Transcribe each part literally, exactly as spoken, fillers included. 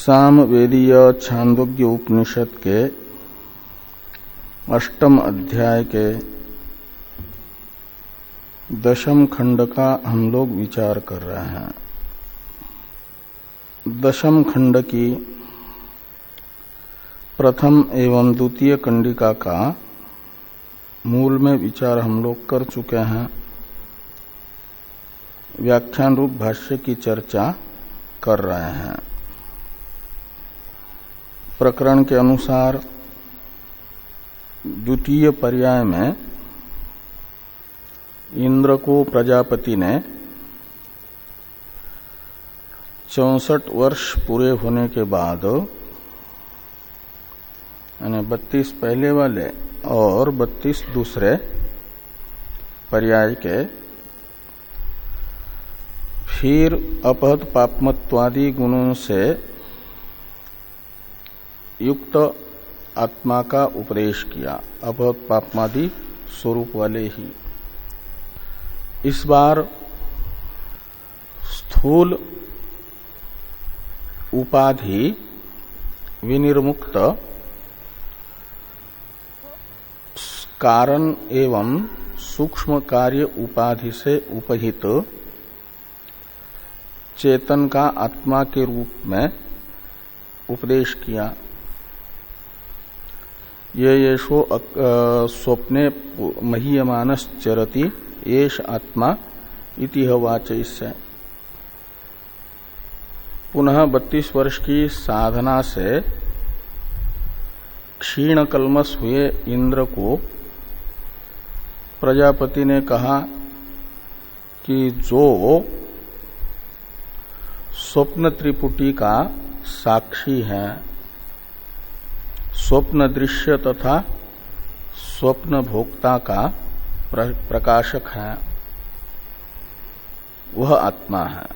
सामवेदीय छांदोग्य उपनिषद के अष्टम अध्याय के दशम खंड का हम लोग विचार कर रहे हैं। दशम खंड की प्रथम एवं द्वितीय कंडिका का मूल में विचार हम लोग कर चुके हैं। व्याख्यान रूप भाष्य की चर्चा कर रहे हैं। प्रकरण के अनुसार द्वितीय पर्याय में इंद्र को प्रजापति ने चौसठ वर्ष पूरे होने के बाद यानी बत्तीस पहले वाले और बत्तीस दूसरे पर्याय के फिर अपहत पापमत्वादि गुणों से युक्त आत्मा का उपदेश किया। अपहत पापमादि स्वरूप वाले ही इस बार स्थूल उपाधि विनिर्मुक्त कारण एवं सूक्ष्म कार्य उपाधि से उपहित चेतन का आत्मा के रूप में उपदेश किया। ये येषो स्वप्ने महीयमानश्चरति एष आत्मा इति वाच। इससे पुनः बत्तीस वर्ष की साधना से क्षीण कल्मष हुए इंद्र को प्रजापति ने कहा कि जो स्वप्न त्रिपुटी का साक्षी है, स्वप्न दृश्य तथा स्वप्न भोक्ता का प्रकाशक है, वह आत्मा है।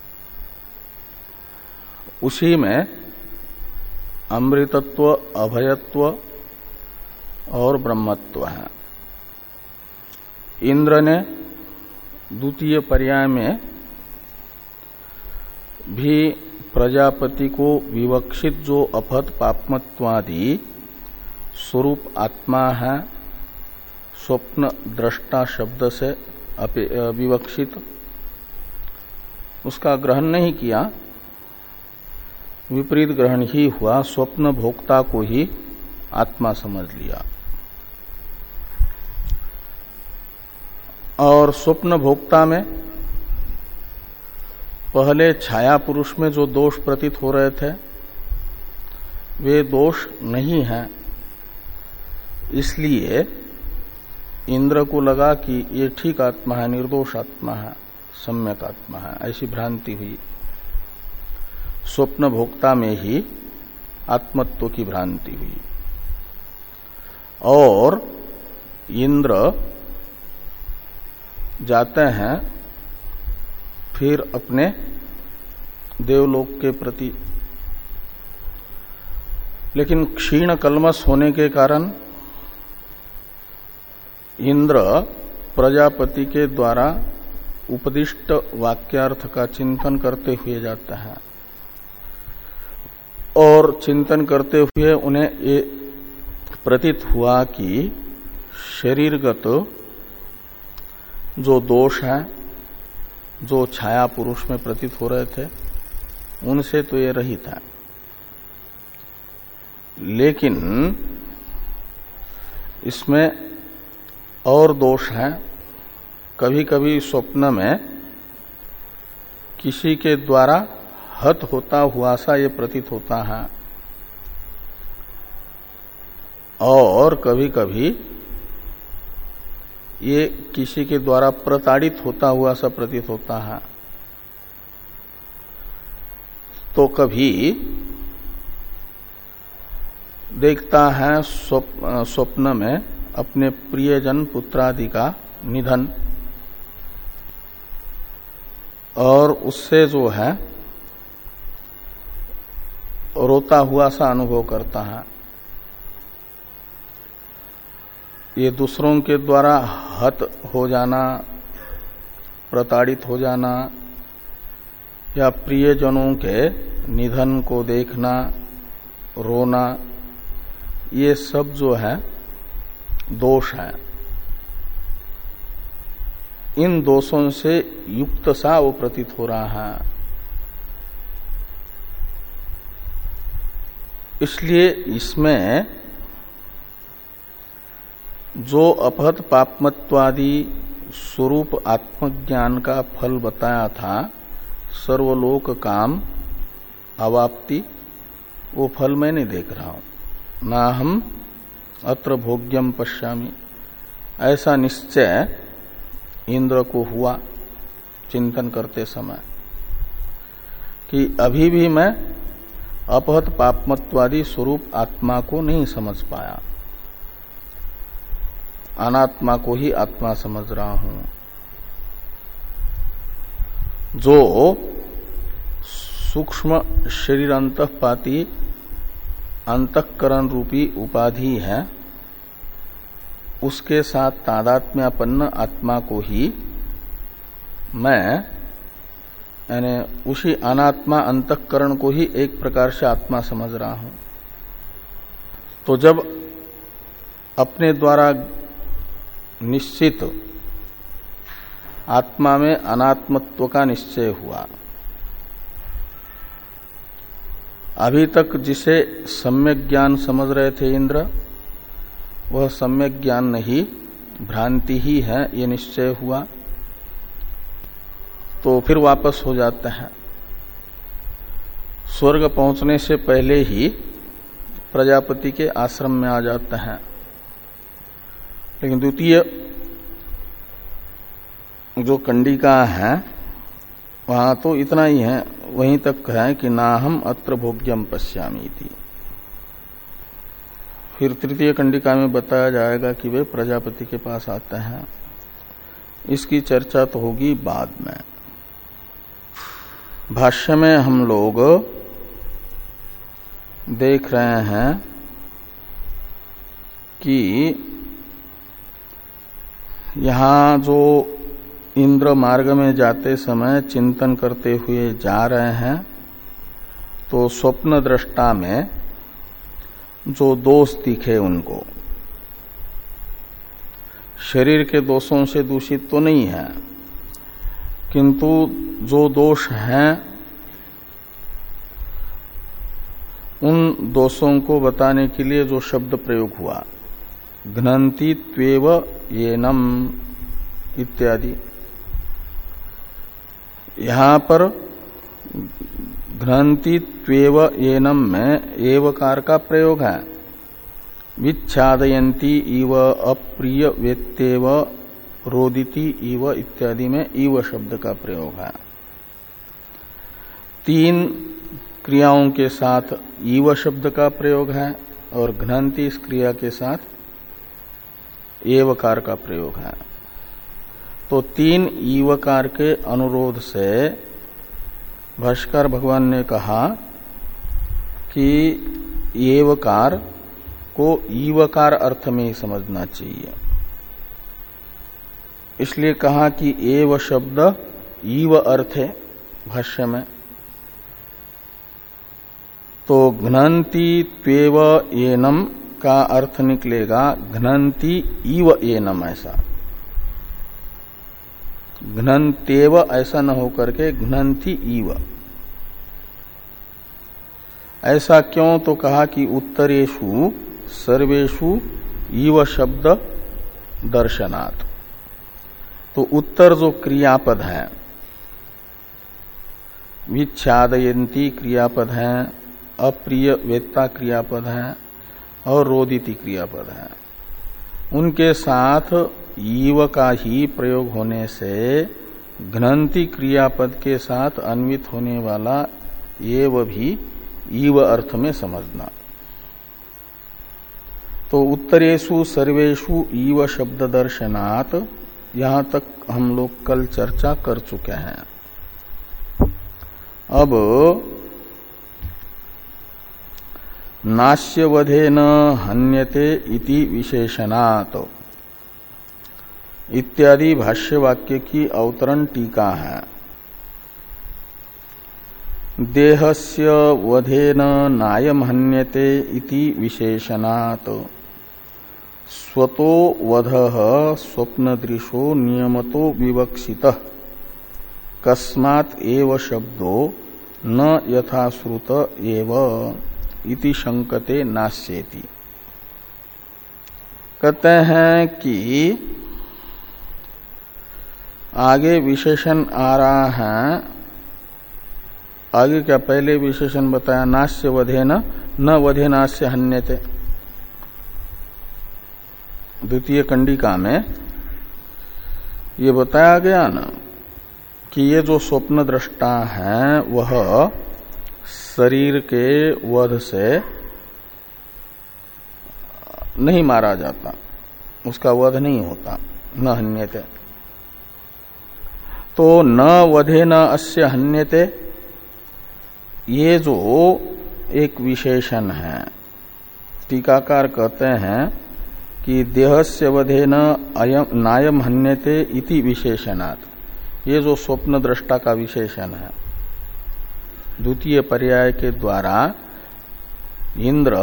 उसी में अमृतत्व, अभयत्व और ब्रह्मत्व है। इंद्र ने द्वितीय पर्याय में भी प्रजापति को विवक्षित जो अपहत पापमत्वादि स्वरूप आत्मा है, स्वप्न दृष्टा शब्द से विवक्षित, उसका ग्रहण नहीं किया, विपरीत ग्रहण ही हुआ। स्वप्न भोक्ता को ही आत्मा समझ लिया और स्वप्न भोक्ता में पहले छाया पुरुष में जो दोष प्रतीत हो रहे थे वे दोष नहीं हैं। इसलिए इंद्र को लगा कि ये ठीक आत्मा है, निर्दोष आत्मा है, सम्यक आत्मा है, ऐसी भ्रांति हुई। स्वप्न भोक्ता में ही आत्मत्व की भ्रांति हुई और इंद्र जाते हैं फिर अपने देवलोक के प्रति, लेकिन क्षीण कल्मष होने के कारण इंद्र प्रजापति के द्वारा उपदिष्ट वाक्यार्थ का चिंतन करते हुए जाता है और चिंतन करते हुए उन्हें ये प्रतीत हुआ कि शरीरगत जो दोष है, जो छाया पुरुष में प्रतीत हो रहे थे, उनसे तो ये रहित है। लेकिन इसमें और दोष हैं। कभी कभी स्वप्न में किसी के द्वारा हत होता हुआ सा ये प्रतीत होता है और कभी कभी ये किसी के द्वारा प्रताड़ित होता हुआ सा प्रतीत होता है। तो कभी देखता है स्वप्न में अपने प्रियजन पुत्रादि का निधन और उससे जो है रोता हुआ सा अनुभव करता है। ये दूसरों के द्वारा हत हो जाना, प्रताड़ित हो जाना, या प्रियजनों के निधन को देखना, रोना, ये सब जो है दोष है। इन दोषों से युक्त सा वो प्रतीत हो रहा है। इसलिए इसमें जो अपहत पापमत्वादि स्वरूप आत्मज्ञान का फल बताया था, सर्वलोक काम अवाप्ति, वो फल मैं नहीं देख रहा हूं। ना हम अत्र भोग्यम पश्यामि, ऐसा निश्चय इंद्र को हुआ चिंतन करते समय कि अभी भी मैं अपहत पापमत्वादि स्वरूप आत्मा को नहीं समझ पाया, अनात्मा को ही आत्मा समझ रहा हूं। जो सूक्ष्म शरीर अंतःपाती अंतःकरण रूपी उपाधि है, उसके साथ तादात्म्यापन्न आत्मा को ही मैं, यानी उसी अनात्मा अंतःकरण को ही एक प्रकार से आत्मा समझ रहा हूं। तो जब अपने द्वारा निश्चित आत्मा में अनात्मत्व का निश्चय हुआ, अभी तक जिसे सम्यक ज्ञान समझ रहे थे इंद्र, वह सम्यक ज्ञान नहीं, भ्रांति ही है, ये निश्चय हुआ, तो फिर वापस हो जाते हैं। स्वर्ग पहुंचने से पहले ही प्रजापति के आश्रम में आ जाते हैं। लेकिन द्वितीय जो कंडिका है वहां तो इतना ही है, वहीं तक है कि ना हम अत्र भोग्यम पश्यामि थी। फिर तृतीय कंडिका में बताया जाएगा कि वे प्रजापति के पास आते हैं। इसकी चर्चा तो होगी बाद में। भाष्य में हम लोग देख रहे हैं कि यहां जो इंद्र मार्ग में जाते समय चिंतन करते हुए जा रहे हैं, तो स्वप्न दृष्टा में जो दोष दिखे उनको, शरीर के दोषों से दूषित तो नहीं है, किंतु जो दोष हैं उन दोषों को बताने के लिए जो शब्द प्रयोग हुआ, घ्नन्ति त्वेव येनम इत्यादि, यहां पर घ्नन्ति त्वेव येनम में एवकार का प्रयोग है। विच्छादयन्ति इव अप्रिय वेत्तेव रोदिति इव इत्यादि में इव शब्द का प्रयोग है। तीन क्रियाओं के साथ इव शब्द का प्रयोग है और घ्नन्ति इस क्रिया के साथ एवकार का प्रयोग है। तो तीन ईवकार के अनुरोध से भाष्कर भगवान ने कहा कि एवकार को ईवकार अर्थ में ही समझना चाहिए। इसलिए कहा कि एव शब्द ईव अर्थ है भाष्य में। तो घ्नन्ति त्वेव येनम का अर्थ निकलेगा घ्नन्ति इव येनम, ऐसा घ्नन्तेव ऐसा न होकर के घ्नन्ति इव। ऐसा क्यों? तो कहा कि उत्तरेषु सर्वेषु इव शब्द दर्शनात्। तो उत्तर जो क्रियापद है, विच्छादयन्ति क्रियापद है, अप्रिय वेत्ता क्रियापद है और रोदिति क्रियापद है, उनके साथ ईव का ही प्रयोग होने से घ्नन्ति क्रियापद के साथ अन्वित होने वाला एव भी ईव अर्थ में समझना। तो उत्तरेषु सर्वेषु ईव शब्द दर्शनात्, यहां तक हम लोग कल चर्चा कर चुके हैं। अब नास्यवधेन हन्यते इति विशेषणात् इत्यादि भाष्य वाक्य की अवतरण टीका है। देहस्य वधेन नायम हन्यते इति विशेषणात् स्वतो वधः स्वप्नदृशो नियमतो विवक्षितः कस्मात् एव शब्दो न यथाश्रुत एव इति शंकते नास्येति। कहते हैं कि आगे विशेषण आ रहा है, आगे क्या पहले विशेषण बताया, नास्य वधेन न वधे नास्य हन्यते। द्वितीय कंडिका में ये बताया गया ना कि ये जो स्वप्न दृष्टा है वह शरीर के वध से नहीं मारा जाता, उसका वध नहीं होता, न हन्यते। तो न वधे न अस्य हन्यते, ये जो एक विशेषण है, टीकाकार कहते हैं कि देहस्य वधेन अयम नायम हन्यते इति विशेषणात्, ये जो स्वप्न दृष्टा का विशेषण है, द्वितीय पर्याय के द्वारा इंद्र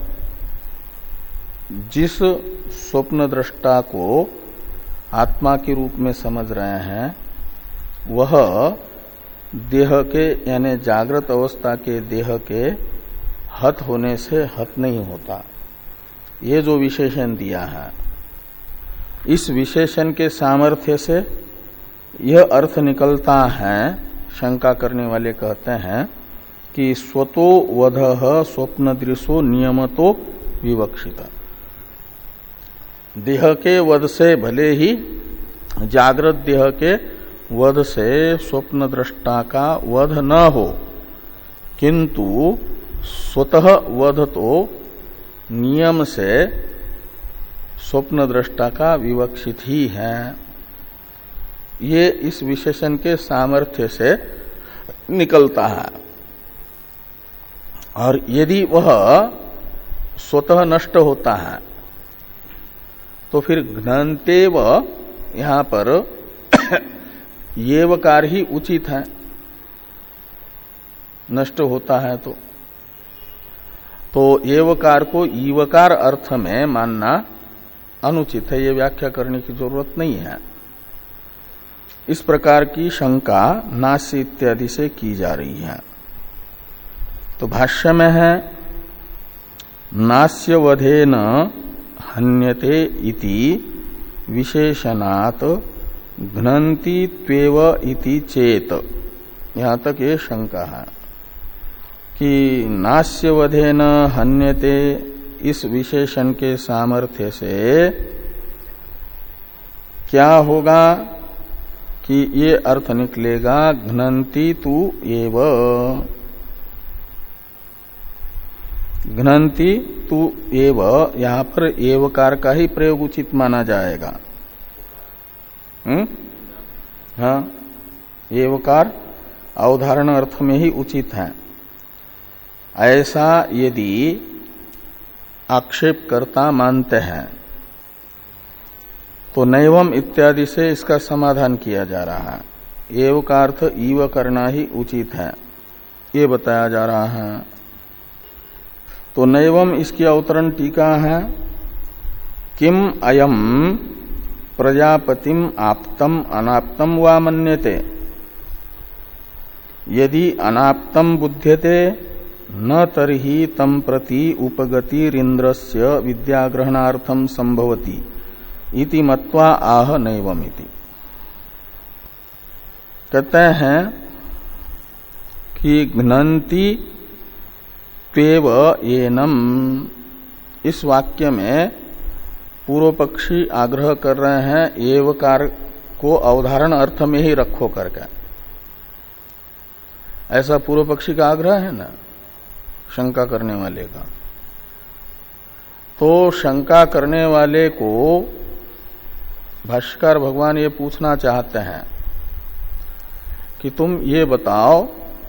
जिस स्वप्न दृष्टा को आत्मा के रूप में समझ रहे हैं वह देह के यानी जागृत अवस्था के देह के हत होने से हत नहीं होता, ये जो विशेषण दिया है, इस विशेषण के सामर्थ्य से यह अर्थ निकलता है, शंका करने वाले कहते हैं कि स्वतो वधः स्वप्नदृशो नियमतो विवक्षित। देह के वध से भले ही जागृत देह के वध से स्वप्न दृष्टा का वध न हो, किंतु स्वतः वध तो नियम से स्वप्न दृष्टा का विवक्षित ही है। ये इस विशेषण के सामर्थ्य से निकलता है। और यदि वह स्वतः नष्ट होता है तो फिर घ्नन्तेव यहां पर येवकार ही उचित है, नष्ट होता है तो तो येवकार को ईवकार अर्थ में मानना अनुचित है, ये व्याख्या करने की जरूरत नहीं है। इस प्रकार की शंका नास्य इत्यादि से की जा रही है। तो भाष्य में है नास्य वधेन हन्यते इति विशेषणात् घ्नन्ति त्वेव इति चेत, यहां तक ये शंका है कि नास्य वधेन हन्यते इस विशेषण के सामर्थ्य से क्या होगा कि ये अर्थ निकलेगा घ्नन्ति तु एव, घ्नन्ति तु एव, यहां पर एवकार का ही प्रयोग उचित माना जाएगा। हम्म हाँ, एवकार अवधारण अर्थ में ही उचित है। ऐसा यदि आक्षेपकर्ता मानते हैं तो नैवम इत्यादि से इसका समाधान किया जा रहा है। एव का अर्थ ईव करना ही उचित है, ये बताया जा रहा है। तो नैवम इसकी अवतरण टीका है, किम अयम प्रजापतिम आप्तम अनाप्तम वा मन्यते, यदि अनाप्तम बुध्यते न तर्हि तम प्रति उपगतिरिन्द्रस्य विद्याग्रहणार्थम संभवति इति मत्वा आह नैवमिति। कहते हैं कि घ्नन्ति त्वेव एनम, इस वाक्य में पूर्व पक्षी आग्रह कर रहे हैं एवकार को अवधारण अर्थ में ही रखो करके, ऐसा पूर्व पक्षी का आग्रह है ना, शंका करने वाले का। तो शंका करने वाले को भाष्यकार भगवान ये पूछना चाहते हैं कि तुम ये बताओ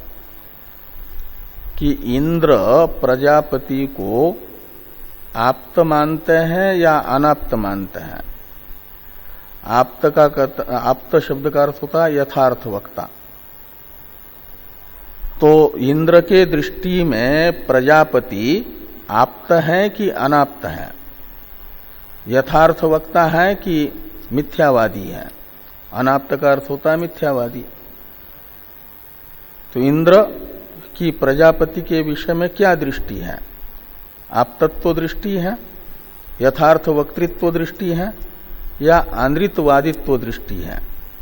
कि इंद्र प्रजापति को आप्त मानते हैं या अनाप्त मानते हैं। आप्त का आप्त शब्द का अर्थ होता है यथार्थ वक्ता, तो इंद्र के दृष्टि में प्रजापति आप्त है कि अनाप्त है, यथार्थ वक्ता है कि मिथ्यावादी है। अनाप्त का अर्थ होता है मिथ्यावादी। तो इंद्र की प्रजापति के विषय में क्या दृष्टि है? आप्तत्व दृष्टि है, यथार्थ वक्तृत्व दृष्टि है, या आंद्रितवादित्व दृष्टि है?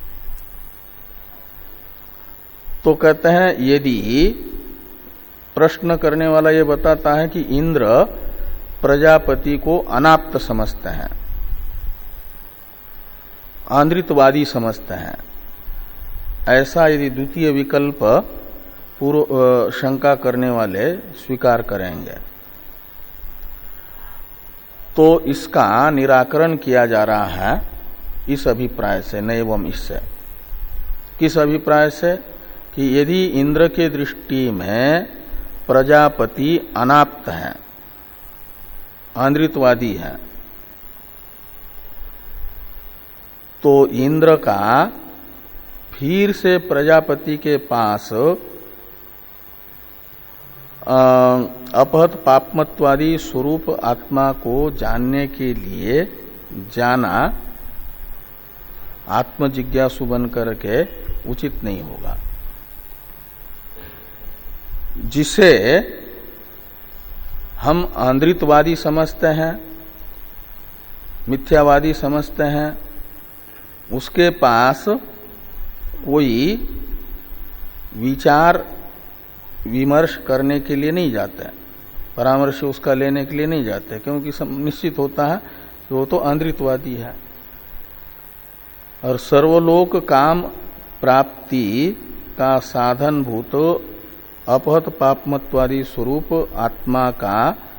तो कहते हैं यदि प्रश्न करने वाला ये बताता है कि इंद्र प्रजापति को अनाप्त समझते हैं, आंद्रितवादी समझते हैं, ऐसा यदि द्वितीय विकल्प पूर्व शंका करने वाले स्वीकार करेंगे तो इसका निराकरण किया जा रहा है इस अभिप्राय से, नैवम इससे। किस अभिप्राय से? कि यदि इंद्र के दृष्टि में प्रजापति अनाप्त है, आंद्रितवादी है, तो इंद्र का फिर से प्रजापति के पास अपहत पापमत्वादी स्वरूप आत्मा को जानने के लिए जाना आत्मजिज्ञासु बन करके उचित नहीं होगा। जिसे हम आंद्रितवादी समझते हैं, मिथ्यावादी समझते हैं, उसके पास कोई विचार विमर्श करने के लिए नहीं जाते, परामर्श उसका लेने के लिए नहीं जाते, क्योंकि निश्चित होता है कि वो तो आंद्रितवादी है। और सर्वलोक काम प्राप्ति का साधनभूत अपहत पापमत्वादी स्वरूप आत्मा का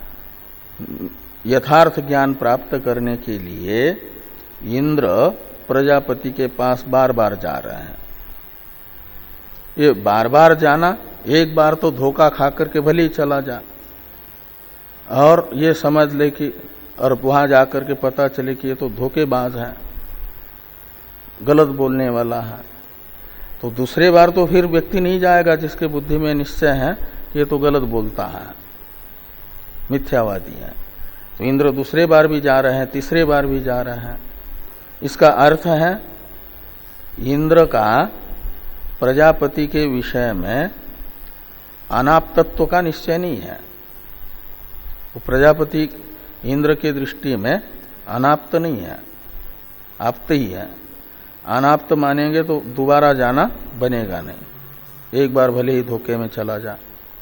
यथार्थ ज्ञान प्राप्त करने के लिए इंद्र प्रजापति के पास बार बार जा रहे हैं। ये बार बार जाना, एक बार तो धोखा खा करके भले ही चला जा और ये समझ ले कि, और वहां जाकर के पता चले कि ये तो धोखेबाज है, गलत बोलने वाला है, तो दूसरे बार तो फिर व्यक्ति नहीं जाएगा जिसके बुद्धि में निश्चय है ये तो गलत बोलता है, मिथ्यावादी है। तो इंद्र दूसरे बार भी जा रहे हैं, तीसरे बार भी जा रहे हैं। इसका अर्थ है इंद्र का प्रजापति के विषय में अनाप्तत्व का निश्चय नहीं है। वो प्रजापति इंद्र के दृष्टि में अनाप्त नहीं है, आप्त ही है। अनाप्त मानेंगे तो दोबारा जाना बनेगा नहीं, एक बार भले ही धोखे में चला जा।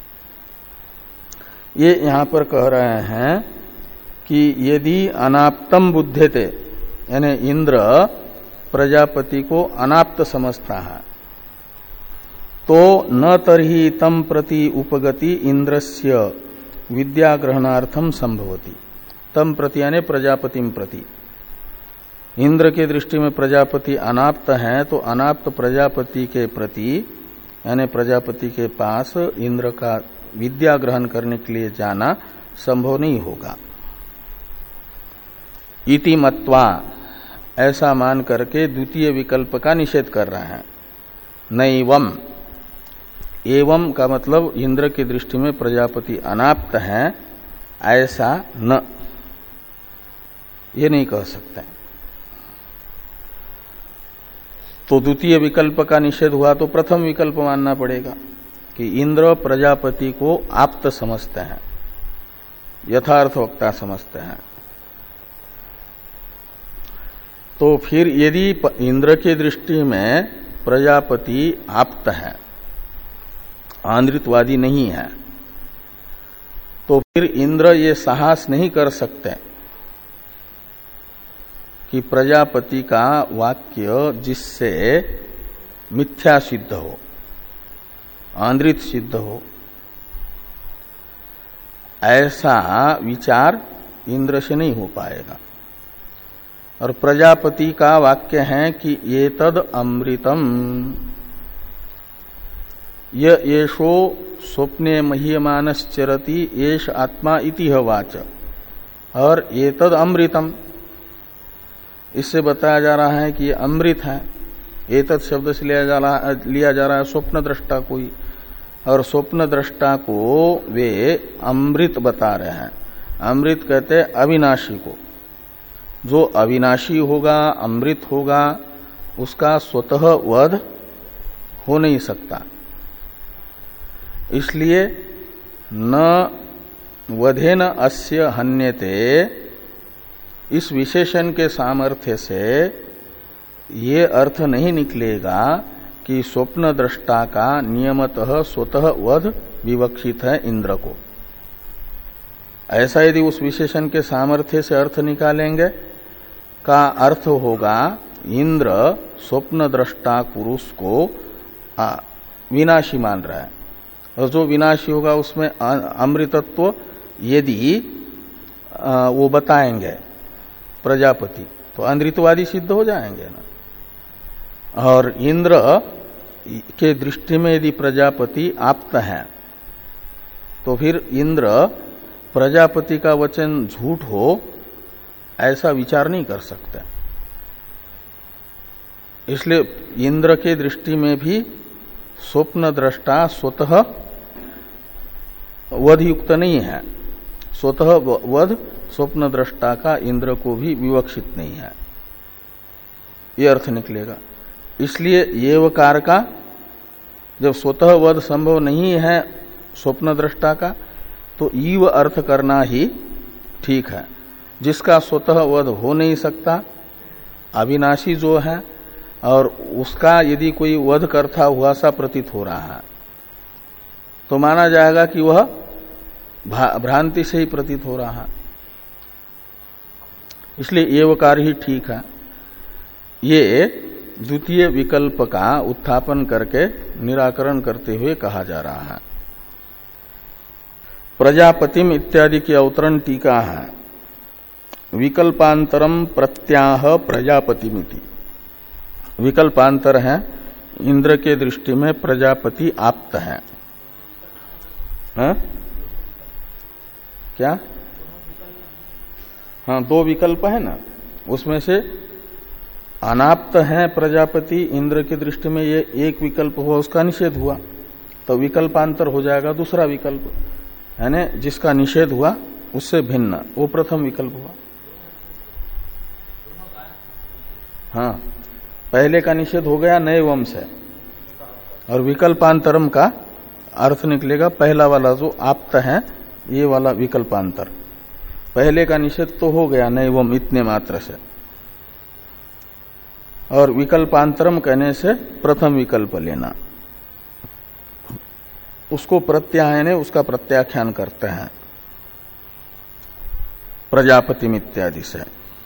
ये यहां पर कह रहे हैं कि यदि अनाप्तम बुध्यते, यानी इंद्र प्रजापति को अनाप्त समझता है, तो न तरही तम प्रति उपगति इंद्रस्य विद्याग्रहणार्थम संभवति। तम प्रति यानी प्रजापतिम प्रति, इंद्र के दृष्टि में प्रजापति अनाप्त है, तो अनाप्त प्रजापति के प्रति यानी प्रजापति के पास इंद्र का विद्या ग्रहण करने के लिए जाना संभव नहीं होगा। इति मत्वा, ऐसा मान करके द्वितीय विकल्प का निषेध कर रहे हैं। नैवम, एवं का मतलब इंद्र की दृष्टि में प्रजापति अनाप्त है ऐसा न, ये नहीं कह सकते। तो द्वितीय विकल्प का निषेध हुआ तो प्रथम विकल्प मानना पड़ेगा कि इंद्र प्रजापति को आप्त समझते हैं, यथार्थ वक्ता समझते हैं। तो फिर यदि इंद्र की दृष्टि में प्रजापति आप्त है, आंद्रितवादी नहीं है, तो फिर इंद्र ये साहस नहीं कर सकते कि प्रजापति का वाक्य जिससे मिथ्या सिद्ध हो, आंद्रित सिद्ध हो, ऐसा विचार इंद्र से नहीं हो पाएगा। और प्रजापति का वाक्य है कि ये तद अमृतम येषो स्वप्ने मह्यमानश्चरति एष आत्मा इति वाच, और ये तद अमृतम, इससे बताया जा रहा है कि ये अमृत है। एतत् शब्द से लिया जा रहा लिया जा रहा है स्वप्न दृष्टा कोई, और स्वप्न दृष्टा को वे अमृत बता रहे हैं। अमृत कहते हैं अविनाशी को। जो अविनाशी होगा, अमृत होगा, उसका स्वतः वध हो नहीं सकता। इसलिए न वधेन अस्य हन्यते, इस विशेषण के सामर्थ्य से ये अर्थ नहीं निकलेगा कि स्वप्न दृष्टा का नियमतः स्वतः वध विवक्षित है इंद्र को। ऐसा यदि उस विशेषण के सामर्थ्य से अर्थ निकालेंगे का अर्थ होगा इंद्र स्वप्न दृष्टा पुरुष को आ, विनाशी मान रहा है, और जो विनाशी होगा उसमें अमृतत्व यदि आ, वो बताएंगे प्रजापति तो अमृतवादी सिद्ध हो जाएंगे ना। और इंद्र के दृष्टि में यदि प्रजापति आप्त है तो फिर इंद्र प्रजापति का वचन झूठ हो ऐसा विचार नहीं कर सकते। इसलिए इंद्र के दृष्टि में भी स्वप्न दृष्टा स्वतः वध युक्त नहीं है। स्वतः वध स्वप्न दृष्टा का इंद्र को भी विवक्षित नहीं है, ये अर्थ निकलेगा। इसलिए येवकार का जब स्वतः वध संभव नहीं है स्वप्न दृष्टा का, तो ईव अर्थ करना ही ठीक है। जिसका स्वतः वध हो नहीं सकता, अविनाशी जो है, और उसका यदि कोई वध करता हुआ सा प्रतीत हो रहा है तो माना जाएगा कि वह भ्रांति से ही प्रतीत हो रहा है। इसलिए एवकार ही ठीक है। ये द्वितीय विकल्प का उत्थापन करके निराकरण करते हुए कहा जा रहा है। प्रजापतिम इत्यादि की अवतरण टीका है। विकल्पांतरम प्रत्याह प्रजापतिमिति। विकल्पांतर है इंद्र के दृष्टि में प्रजापति आप्त है, है? क्या? हाँ, दो विकल्प है ना, उसमें से अनाप्त है प्रजापति इंद्र की दृष्टि में, ये एक विकल्प हुआ, उसका निषेध हुआ, तो विकल्पांतर हो जाएगा दूसरा विकल्प, यानी जिसका निषेध हुआ उससे भिन्न, वो प्रथम विकल्प हुआ। हाँ, पहले का निषेध हो गया नए वम से, और विकल्पांतरम का अर्थ निकलेगा पहला वाला जो आप्त है, ये वाला विकल्पांतर। पहले का निषेध तो हो गया नए वम इतने मात्र से, और विकल्पांतरम कहने से प्रथम विकल्प लेना, उसको प्रत्यायन, उसका प्रत्याख्यान करते हैं प्रजापतिम इत्यादि से।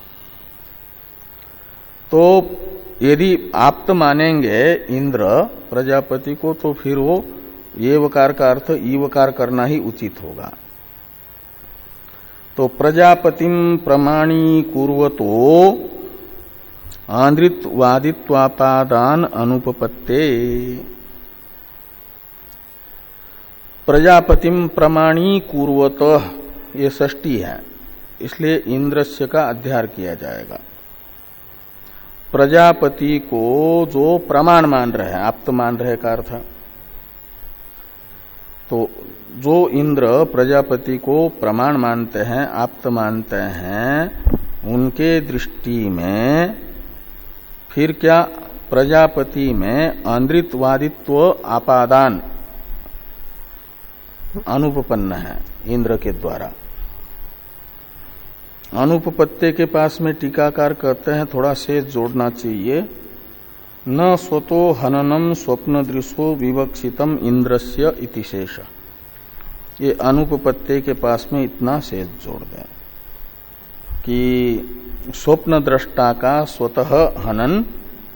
तो यदि आप्त मानेंगे इंद्र प्रजापति को, तो फिर वो ये वकार का अर्थ ईवकार करना ही उचित होगा। तो प्रजापतिम प्रमाणी कुर्वतो आंद्रित्वादित्वापादान अनुपपत्ते। प्रजापतिम प्रमाणी कुर्वत, ये षष्ठी है, इसलिए इंद्रस्य का अध्यार किया जाएगा। प्रजापति को जो प्रमाण मान रहे हैं, आप्त मान रहे का अर्थ, तो जो इंद्र प्रजापति को प्रमाण मानते हैं, आप्त मानते हैं, उनके दृष्टि में फिर क्या प्रजापति में आंद्रित्वादित्व आपादान अनुपपन्न है इंद्र के द्वारा। अनुपपत्ति के पास में टीकाकार कहते हैं, थोड़ा शेष जोड़ना चाहिए, न स्वतो हननम स्वप्न दृशो विवक्षितम इंद्रस्य इति शेष। ये अनुपपत्ति के पास में इतना शेष जोड़ दें कि स्वप्न दृष्टा का स्वतः हनन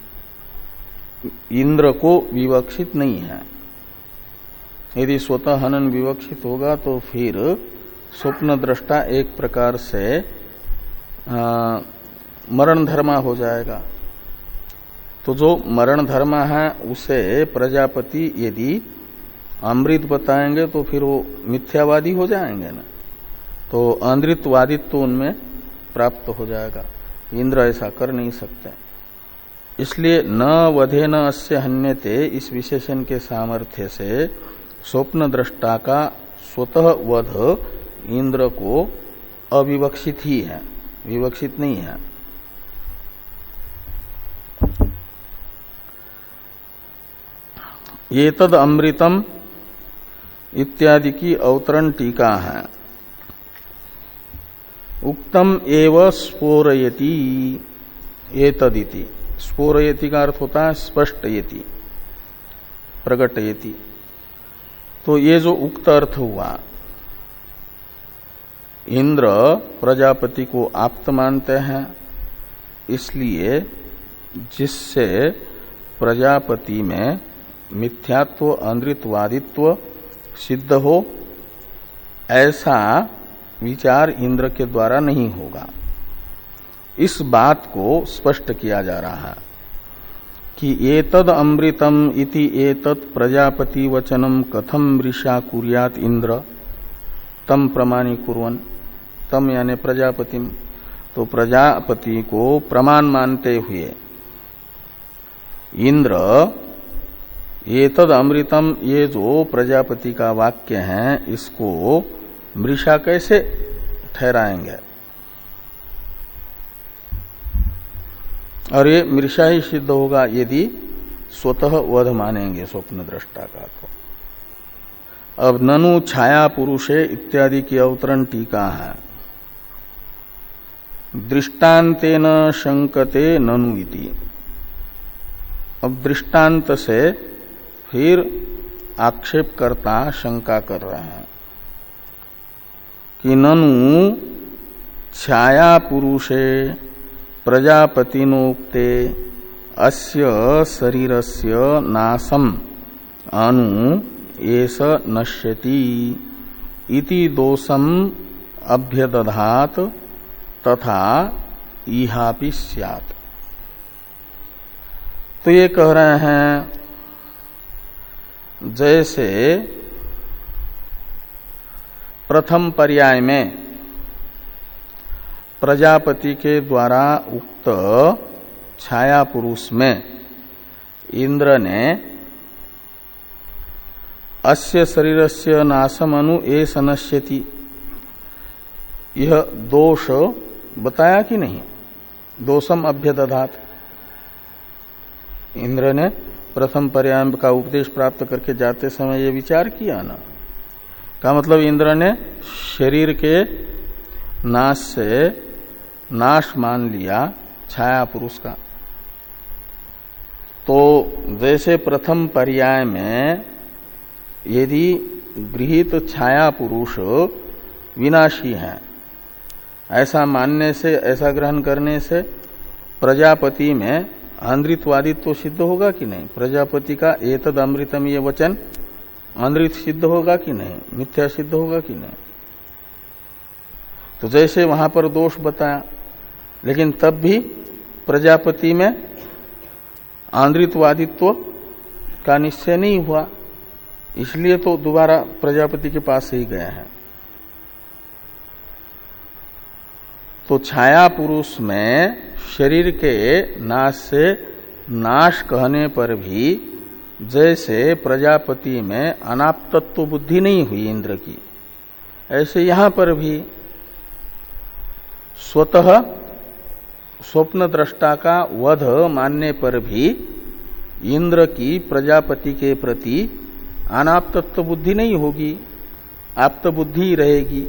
इंद्र को विवक्षित नहीं है। यदि स्वतः हनन विवक्षित होगा तो फिर स्वप्न दृष्टा एक प्रकार से आ, मरण धर्मा हो जाएगा। तो जो मरण धर्मा है उसे प्रजापति यदि अमृत बताएंगे तो फिर वो मिथ्यावादी हो जाएंगे ना, तो अमृतवादित्व तो उनमें प्राप्त हो जाएगा। इंद्र ऐसा कर नहीं सकते। इसलिए न वधे न अस्य हन्यते, इस विशेषण के सामर्थ्य से स्वप्न दृष्टा का स्वतः वध इंद्र को अविवक्षित ही है, विवक्षित नहीं है। एतद अमृतम इत्यादि की अवतरण टीका है। उक्तम एव स्फोरयति, एतदिति। स्फोरयति का अर्थ होता है स्पष्टयति, प्रकटयति। तो ये जो उक्त अर्थ हुआ, इंद्र प्रजापति को आप्त मानते हैं, इसलिए जिससे प्रजापति में मिथ्यात्व अनृतवादित्व सिद्ध हो, ऐसा विचार इंद्र के द्वारा नहीं होगा। इस बात को स्पष्ट किया जा रहा है कि एतद अमृतम इति एतत् प्रजापति वचनम कथम मृषा कुर्यात इंद्र तम प्रमाणी कुर्वन्। तम यानी प्रजापतिम, तो प्रजापति को प्रमाण मानते हुए इंद्र एतद अमृतम, ये जो प्रजापति का वाक्य है, इसको मृषा कैसे ठहराएंगे? और ये मृषा ही सिद्ध होगा यदि स्वतः वध मानेंगे स्वप्न दृष्टा का। तो अब ननु छाया पुरुषे इत्यादि की अवतरण टीका है। दृष्टांतेन शंकते ननु इति। अब दृष्टांत से फिर आक्षेपकर्ता शंका कर रहे हैं कि ननु छाया पुरुषे प्रजापतिनोक्ते अस्य शरीरस्य नाशम अनु एष नश्यति इति दोषम अभ्यदधात तथा इहापि स्यात्। तो ये कह रहे हैं जैसे प्रथम पर्याय में प्रजापति के द्वारा उक्त छाया पुरुष में इंद्र ने अस्य शरीरस्य नाशम अनु एष नश्यति, यह दोष बताया कि नहीं? दोषम अभ्यदधात। इंद्र ने प्रथम पर्याय का उपदेश प्राप्त करके जाते समय ये विचार किया ना, का मतलब इंद्र ने शरीर के नाश से नाश मान लिया छाया पुरुष का। तो जैसे प्रथम पर्याय में यदि गृहीत छाया पुरुष विनाशी है, ऐसा मानने से, ऐसा ग्रहण करने से प्रजापति में अनृतवादित्व तो सिद्ध होगा कि नहीं? प्रजापति का एतद अमृतम ये वचन अनृत सिद्ध होगा कि नहीं? मिथ्या सिद्ध होगा कि नहीं? तो जैसे वहां पर दोष बताया, लेकिन तब भी प्रजापति में अनृतवादित्व का निश्चय नहीं हुआ, इसलिए तो दोबारा प्रजापति के पास ही गए हैं। तो छाया पुरुष में शरीर के नाश से नाश कहने पर भी जैसे प्रजापति में अनाप्तत्व बुद्धि नहीं हुई इंद्र की, ऐसे यहां पर भी स्वतः स्वप्न दृष्टा का वध मानने पर भी इंद्र की प्रजापति के प्रति अनाप्तत्व बुद्धि नहीं होगी, आप्त बुद्धि रहेगी।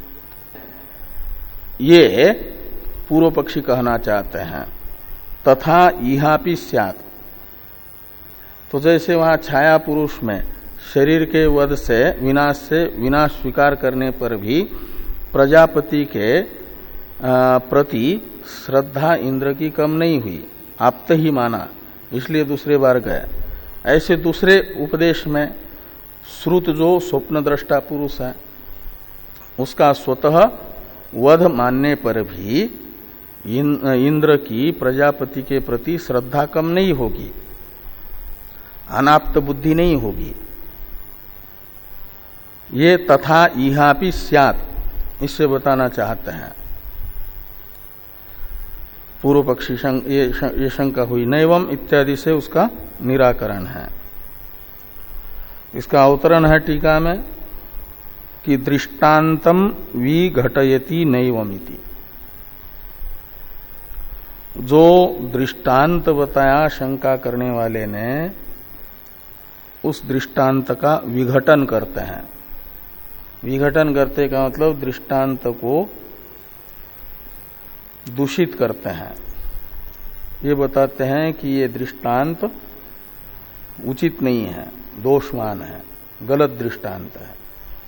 ये पूर्व पक्षी कहना चाहते हैं। तथा इहापि स्यात्, तो जैसे वहां छाया पुरुष में शरीर के वध से विनाश से विनाश स्वीकार करने पर भी प्रजापति के प्रति श्रद्धा इंद्र की कम नहीं हुई, आप्त ही माना, इसलिए दूसरे बार गए। ऐसे दूसरे उपदेश में श्रुत जो स्वप्न दृष्टा पुरुष है उसका स्वतः वध मानने पर भी इंद्र की प्रजापति के प्रति श्रद्धा कम नहीं होगी, अनाप्त बुद्धि नहीं होगी। ये तथा इहापि स्यात्, इससे बताना चाहते हैं। पूर्व पक्षी शंक, ये, ये शंका हुई। नैवम इत्यादि से उसका निराकरण है। इसका अवतरण है टीका में कि दृष्टांतम विघटयति नैवमिति। जो दृष्टांत बताया शंका करने वाले ने उस दृष्टांत का विघटन करते हैं। विघटन करते का मतलब दृष्टांत को दूषित करते हैं। ये बताते हैं कि ये दृष्टांत उचित नहीं है, दोषमान है, गलत दृष्टांत है।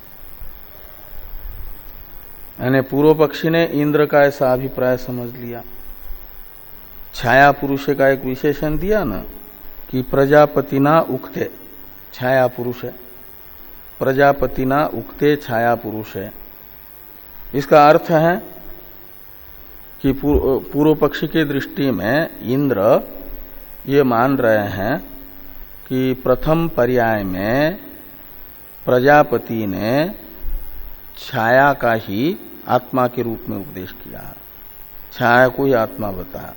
यानी पूर्व पक्षी ने इंद्र का ऐसा अभिप्राय समझ लिया। छाया पुरुष का एक विशेषण दिया ना कि प्रजापतिना उक्ते, छाया पुरुष है, प्रजापतिना उक्ते छाया पुरुष है। इसका अर्थ है कि पूर्व पक्षी की दृष्टि में इंद्र ये मान रहे हैं कि प्रथम पर्याय में प्रजापति ने छाया का ही आत्मा के रूप में उपदेश किया है, छाया को ही आत्मा बताया।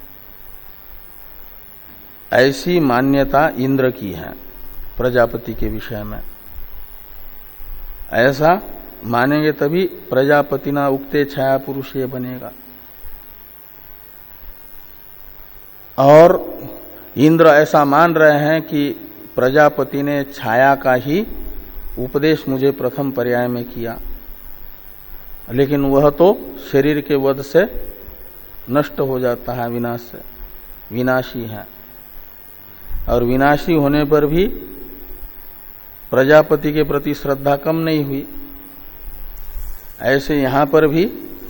ऐसी मान्यता इंद्र की है प्रजापति के विषय में। ऐसा मानेंगे तभी प्रजापति ना उक्ते छाया पुरुष ये बनेगा। और इंद्र ऐसा मान रहे हैं कि प्रजापति ने छाया का ही उपदेश मुझे प्रथम पर्याय में किया, लेकिन वह तो शरीर के वध से नष्ट हो जाता है, विनाश से, विनाशी है। और विनाशी होने पर भी प्रजापति के प्रति श्रद्धा कम नहीं हुई। ऐसे यहां पर भी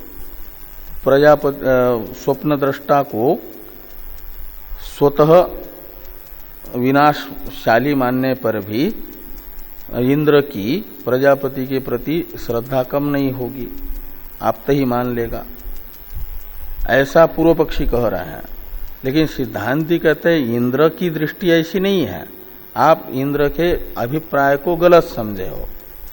प्रजापति स्वप्न दृष्टा को स्वतः विनाशशाली मानने पर भी इंद्र की प्रजापति के प्रति श्रद्धा कम नहीं होगी, आप तो ही मान लेगा। ऐसा पूर्व पक्षी कह रहे हैं। लेकिन सिद्धांती कहते हैं इंद्र की दृष्टि ऐसी नहीं है, आप इंद्र के अभिप्राय को गलत समझे हो।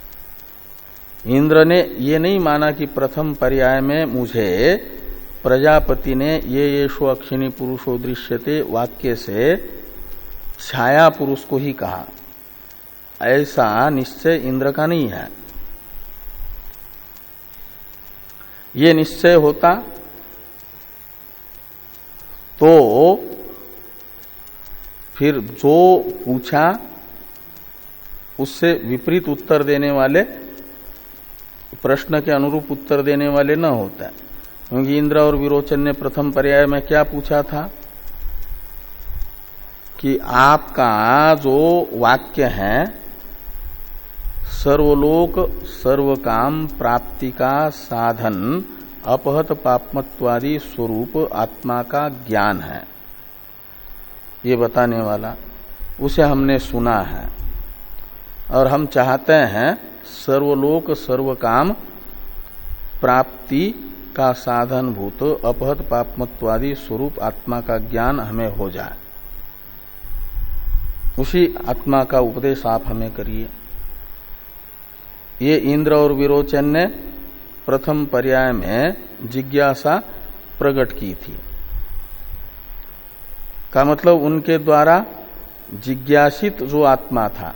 इंद्र ने ये नहीं माना कि प्रथम पर्याय में मुझे प्रजापति ने ये येषु अक्षिणी पुरुषो दृश्यते वाक्य से छाया पुरुष को ही कहा, ऐसा निश्चय इंद्र का नहीं है। ये निश्चय होता तो फिर जो पूछा उससे विपरीत उत्तर देने वाले, प्रश्न के अनुरूप उत्तर देने वाले न होता। क्योंकि इंद्र और विरोचन ने प्रथम पर्याय में क्या पूछा था कि आपका जो वाक्य है सर्वलोक सर्वकाम प्राप्ति का साधन अपहत पापमत्वादि स्वरूप आत्मा का ज्ञान है, ये बताने वाला, उसे हमने सुना है और हम चाहते हैं सर्वलोक सर्वकाम प्राप्ति का साधन भूत अपहत पापमत्वादि स्वरूप आत्मा का ज्ञान हमें हो जाए। उसी आत्मा का उपदेश आप हमें करिए। ये इंद्र और विरोचन ने प्रथम पर्याय में जिज्ञासा प्रकट की थी। का मतलब उनके द्वारा जिज्ञासित जो आत्मा था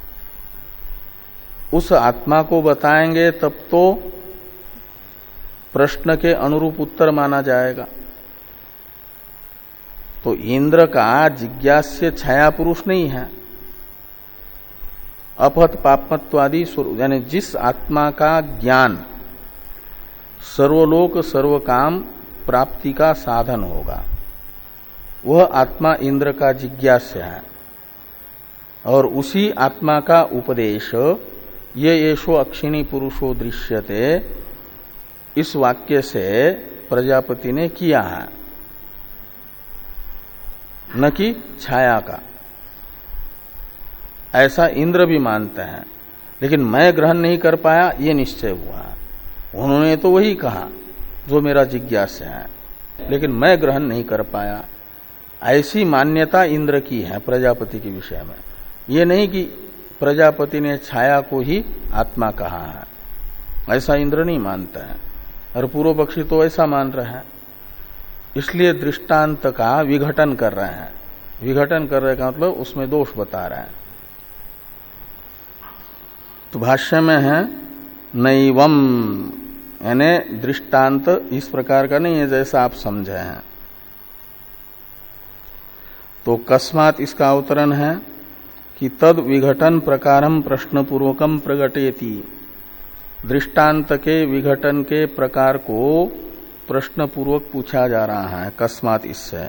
उस आत्मा को बताएंगे तब तो प्रश्न के अनुरूप उत्तर माना जाएगा। तो इंद्र का जिज्ञास्य छाया पुरुष नहीं है, अपहत पापमत्वादि स्वरूप, यानी जिस आत्मा का ज्ञान सर्वलोक सर्वकाम प्राप्ति का साधन होगा वह आत्मा इंद्र का जिज्ञास्य है। और उसी आत्मा का उपदेश ये येषु अक्षिणी पुरुषो दृश्यते इस वाक्य से प्रजापति ने किया है, न कि छाया का। ऐसा इंद्र भी मानते हैं, लेकिन मैं ग्रहण नहीं कर पाया ये निश्चय हुआ। उन्होंने तो वही कहा जो मेरा जिज्ञास्य है, लेकिन मैं ग्रहण नहीं कर पाया। ऐसी मान्यता इंद्र की है प्रजापति के विषय में। ये नहीं कि प्रजापति ने छाया को ही आत्मा कहा है, ऐसा इंद्र नहीं मानता है। और पूर्व पक्षी तो ऐसा मान रहे हैं, इसलिए दृष्टांत का विघटन कर रहे हैं। विघटन कर रहे का मतलब उसमें दोष बता रहे हैं। तो भाष्य में है नैवम, यानी दृष्टांत इस प्रकार का नहीं है जैसा आप समझे हैं। तो कस्मात इसका अवतरण है कि तद विघटन प्रकारम प्रश्न पूर्वकम प्रगटयति, दृष्टांत के विघटन के प्रकार को प्रश्न पूर्वक पूछा जा रहा है कस्मात इससे।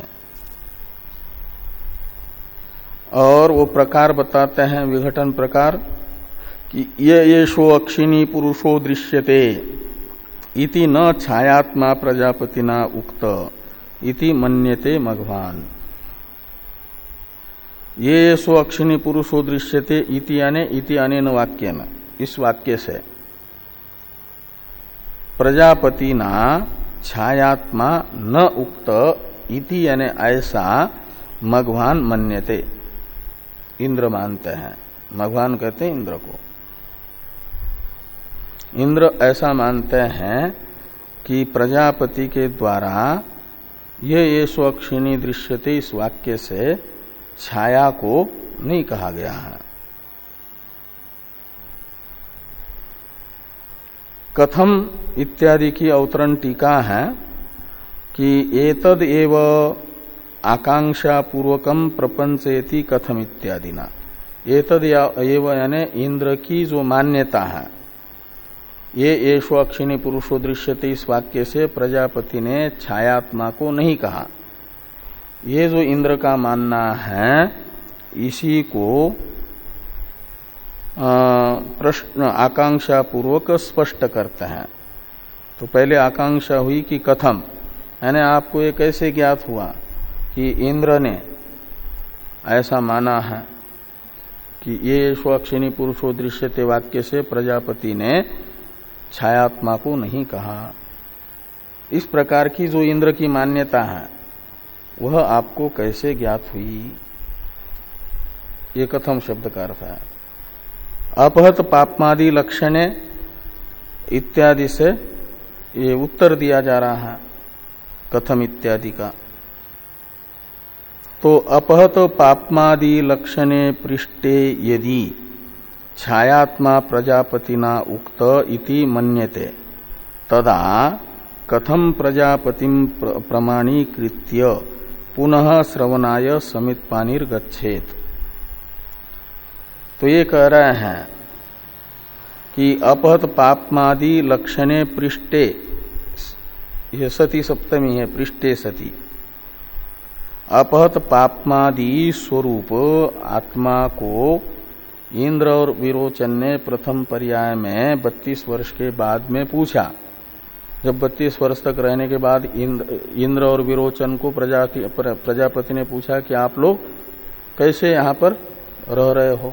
और वो प्रकार बताते हैं विघटन प्रकार कि ये येषो अक्षिणी पुरुषो दृश्यते इति न छायात्मा प्रजापतिना उक्त इति मन्यते मघवान। ये येषो अक्षिणी पुरुषो दृश्यते इति यानी इति अनेन वाक्येन, इस वाक्य से प्रजापतिना छायात्मा न उक्त इति यानी ऐसा मघवान मन्यते, इंद्र मानते हैं। मघवान कहते हैं इंद्र को। इंद्र ऐसा मानते हैं कि प्रजापति के द्वारा ये ये स्वक्षिणी दृश्यते इस वाक्य से छाया को नहीं कहा गया है। कथम इत्यादि की अवतरण टीका है कि एतद एव आकांक्षा पूर्वकम प्रपंचयति कथम इत्यादि ना, एतद एव यानी इंद्र की जो मान्यता है, ये येषो अक्षिणी पुरुषो दृश्यते इस वाक्य से प्रजापति ने छायात्मा को नहीं कहा। ये जो इंद्र का मानना है इसी को प्रश्न आकांक्षा पूर्वक स्पष्ट करते हैं। तो पहले आकांक्षा हुई कि कथम, यानी आपको ये कैसे ज्ञात हुआ कि इंद्र ने ऐसा माना है कि ये स्वक्षिणी पुरुषो दृश्यते वाक्य से प्रजापति ने छायात्मा को नहीं कहा। इस प्रकार की जो इंद्र की मान्यता है वह आपको कैसे ज्ञात हुई, ये कथम शब्द का अर्थ है। अपहत पापमादि लक्षणे इत्यादि से ये उत्तर दिया जा रहा है कथम इत्यादि का। तो अपहत पापमादि लक्षणे पृष्ठे यदि छायात्मा प्रजापतिना उक्त इति मन्यते तदा कथम प्रजापतिम प्रमाणीकृत्य पुनः श्रवणाय समित्पानिर गच्छेत। तो ये कह रहे हैं कि अपहत पापमादि लक्षणे पृष्ठे, यह सती सप्तमी है, पृष्ठे सती, अपहत पापमादि स्वरूप आत्मा को इंद्र और विरोचन ने प्रथम पर्याय में बत्तीस वर्ष के बाद में पूछा। जब बत्तीस वर्ष तक रहने के बाद इंद्र, इंद्र और विरोचन को प्रजापति ने पूछा कि आप लोग कैसे यहाँ पर रह रहे हो।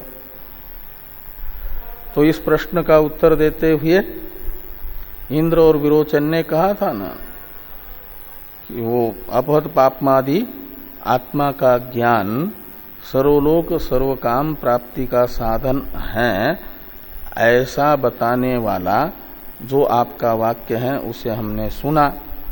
तो इस प्रश्न का उत्तर देते हुए इंद्र और विरोचन ने कहा था ना कि वो अपहत पापमादि आत्मा का ज्ञान सर्वलोक सर्वकाम प्राप्ति का साधन है, ऐसा बताने वाला जो आपका वाक्य है उसे हमने सुना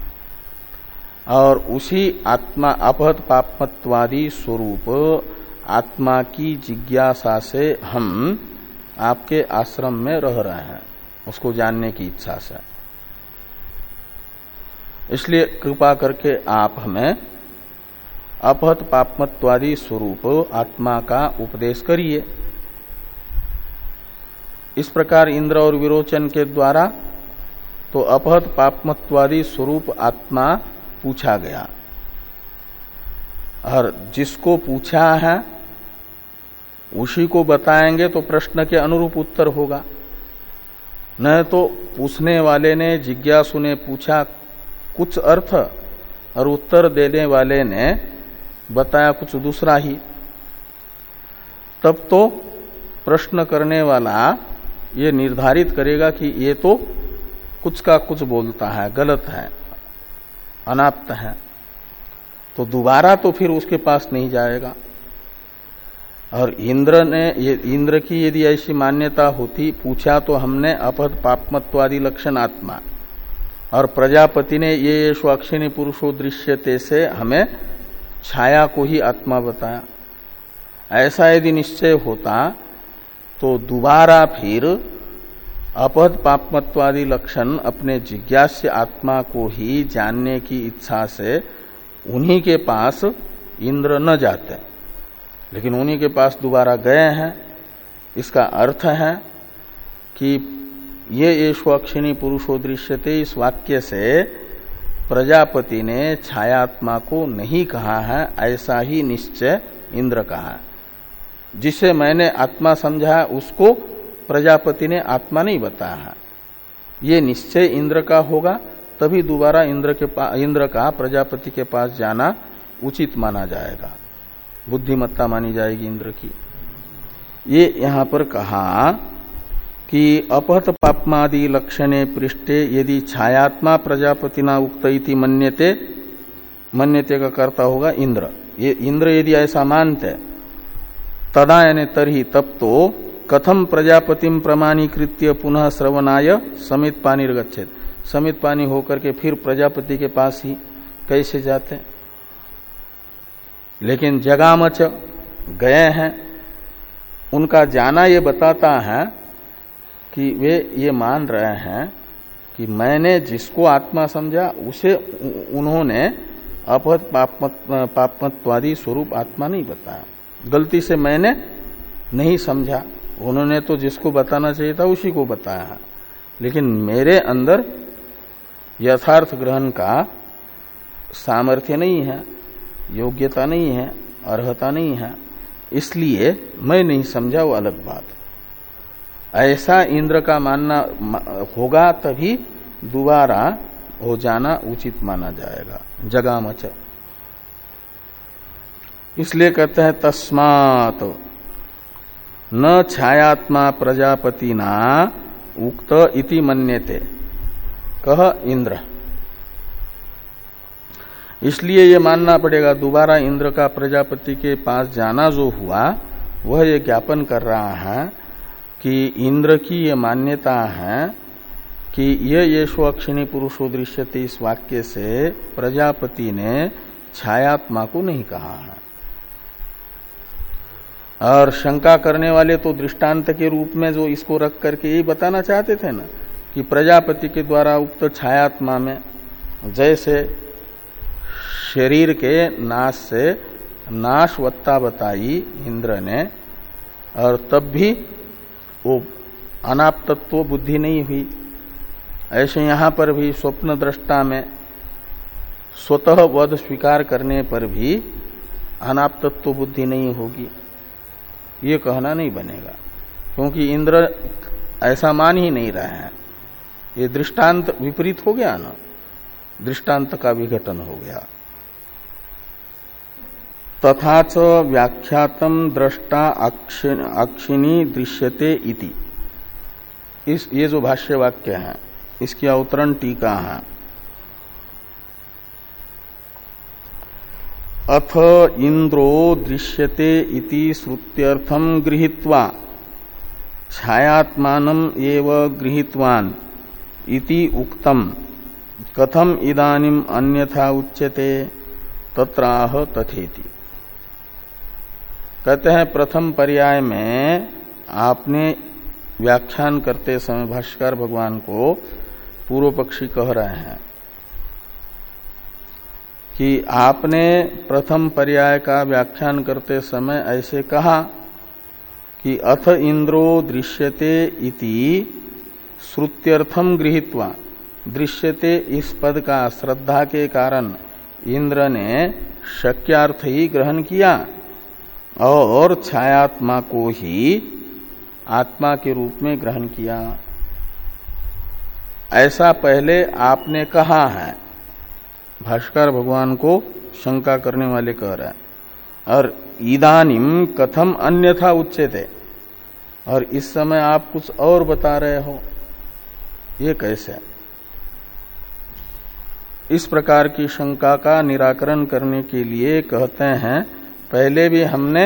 और उसी आत्मा अपहत पापमत्वादि स्वरूप आत्मा की जिज्ञासा से हम आपके आश्रम में रह रहे हैं, उसको जानने की इच्छा से। इसलिए कृपा करके आप हमें अपहत पापमत्वादि स्वरूप आत्मा का उपदेश करिए। इस प्रकार इंद्र और विरोचन के द्वारा तो अपहत पापमत्वादि स्वरूप आत्मा पूछा गया और जिसको पूछा है उसी को बताएंगे तो प्रश्न के अनुरूप उत्तर होगा। न तो पूछने वाले ने, जिज्ञासु ने पूछा कुछ अर्थ और उत्तर देने वाले ने बताया कुछ दूसरा ही, तब तो प्रश्न करने वाला ये निर्धारित करेगा कि ये तो कुछ का कुछ बोलता है, गलत है, अनाप्त है, तो दोबारा तो फिर उसके पास नहीं जाएगा। और इंद्र ने, ये इंद्र की यदि ऐसी मान्यता होती, पूछा तो हमने अपहत पापमत्वादि लक्षण आत्मा, और प्रजापति ने ये स्वाक्षिणी पुरुषो दृश्यते से हमें छाया को ही आत्मा बताया, ऐसा यदि निश्चय होता तो दोबारा फिर अपहत पापमत्वादि लक्षण अपने जिज्ञास्य आत्मा को ही जानने की इच्छा से उन्हीं के पास इंद्र न जाते, लेकिन उन्हीं के पास दोबारा गए हैं। इसका अर्थ है कि ये येषु अक्षिणी पुरुषो दृश्यते, इस वाक्य से प्रजापति ने छायात्मा को नहीं कहा है, ऐसा ही निश्चय इंद्र कहा। जिसे मैंने आत्मा समझा उसको प्रजापति ने आत्मा नहीं बताया है। ये निश्चय इंद्र का होगा, तभी दोबारा इंद्र के पास इंद्र का प्रजापति के पास जाना उचित माना जाएगा, बुद्धिमत्ता मानी जाएगी इंद्र की। ये यहां पर कहा कि अपहत पापमादि लक्षणे पृष्ठे यदि छायात्मा प्रजापतिना उक्त इति मन्यते, मन्यते का कर्ता होगा इंद्र। ये इंद्र यदि ऐसा मानते तदा यानी तरही, तब तो कथम प्रजापतिम प्रमाणीकृत्य पुनः श्रवणाय समित पानी गच्छेत, समित पानी होकर के फिर प्रजापति के पास ही कैसे जाते। लेकिन जगामच गए हैं, उनका जाना ये बताता है कि वे ये मान रहे हैं कि मैंने जिसको आत्मा समझा उसे उन्होंने अपहत पापमत्वादि स्वरूप आत्मा नहीं बताया, गलती से मैंने नहीं समझा। उन्होंने तो जिसको बताना चाहिए था उसी को बताया है, लेकिन मेरे अंदर यथार्थ ग्रहण का सामर्थ्य नहीं है, योग्यता नहीं है, अर्हता नहीं है, इसलिए मैं नहीं समझा, वो अलग बात। ऐसा इंद्र का मानना होगा तभी दोबारा हो जाना उचित माना जाएगा, जगामच। इसलिए कहते हैं तस्मात् न छायात्मा प्रजापतिना उक्त इति मन्यते, कह इंद्र। इसलिए ये मानना पड़ेगा दोबारा इंद्र का प्रजापति के पास जाना जो हुआ वह ये ज्ञापन कर रहा है कि इंद्र की ये मान्यता है कि ये येषु अक्षिणी पुरुषो दृश्यते, इस वाक्य से प्रजापति ने छायात्मा को नहीं कहा है। और शंका करने वाले तो दृष्टांत के रूप में जो इसको रख करके यही बताना चाहते थे ना कि प्रजापति के द्वारा उक्त छायात्मा में जैसे शरीर के नाश से नाशवत्ता बताई इंद्र ने, और तब भी वो अनाप्तत्व बुद्धि नहीं हुई, ऐसे यहां पर भी स्वप्न दृष्टा में स्वतः वध स्वीकार करने पर भी अनाप्तत्व बुद्धि नहीं होगी, ये कहना नहीं बनेगा, क्योंकि इंद्र ऐसा मान ही नहीं रहे हैं। ये दृष्टांत विपरीत हो गया ना, दृष्टांत का विघटन हो गया। तथा च व्याख्यातम दृष्टा अक्षिणी दृश्यते इति, इस ये जो भाष्य वाक्य है इसकी अवतरण टीका है। अथ इंद्रो दृश्यते इति श्रुत्यर्थम गृहीत्वा छायात्मानम एव गृहीतवान इति उक्तम कथम इदानीम अन्यथा उच्यते तत्राह तथेति। कहते हैं प्रथम पर्याय में आपने व्याख्यान करते समय भाष्यकार भगवान को पूर्व पक्षी कह रहे हैं कि आपने प्रथम पर्याय का व्याख्यान करते समय ऐसे कहा कि अथ इंद्रो दृश्यते इति श्रुत्यर्थम गृहीत्वा, दृश्यते इस पद का श्रद्धा के कारण इंद्र ने शक्यार्थ ही ग्रहण किया और छायात्मा को ही आत्मा के रूप में ग्रहण किया, ऐसा पहले आपने कहा है। भाष्कर भगवान को शंका करने वाले कह रहे हैं। और इदानीम कथम अन्यथा उच्यते, और इस समय आप कुछ और बता रहे हो, ये कैसे? इस प्रकार की शंका का निराकरण करने के लिए कहते हैं पहले भी हमने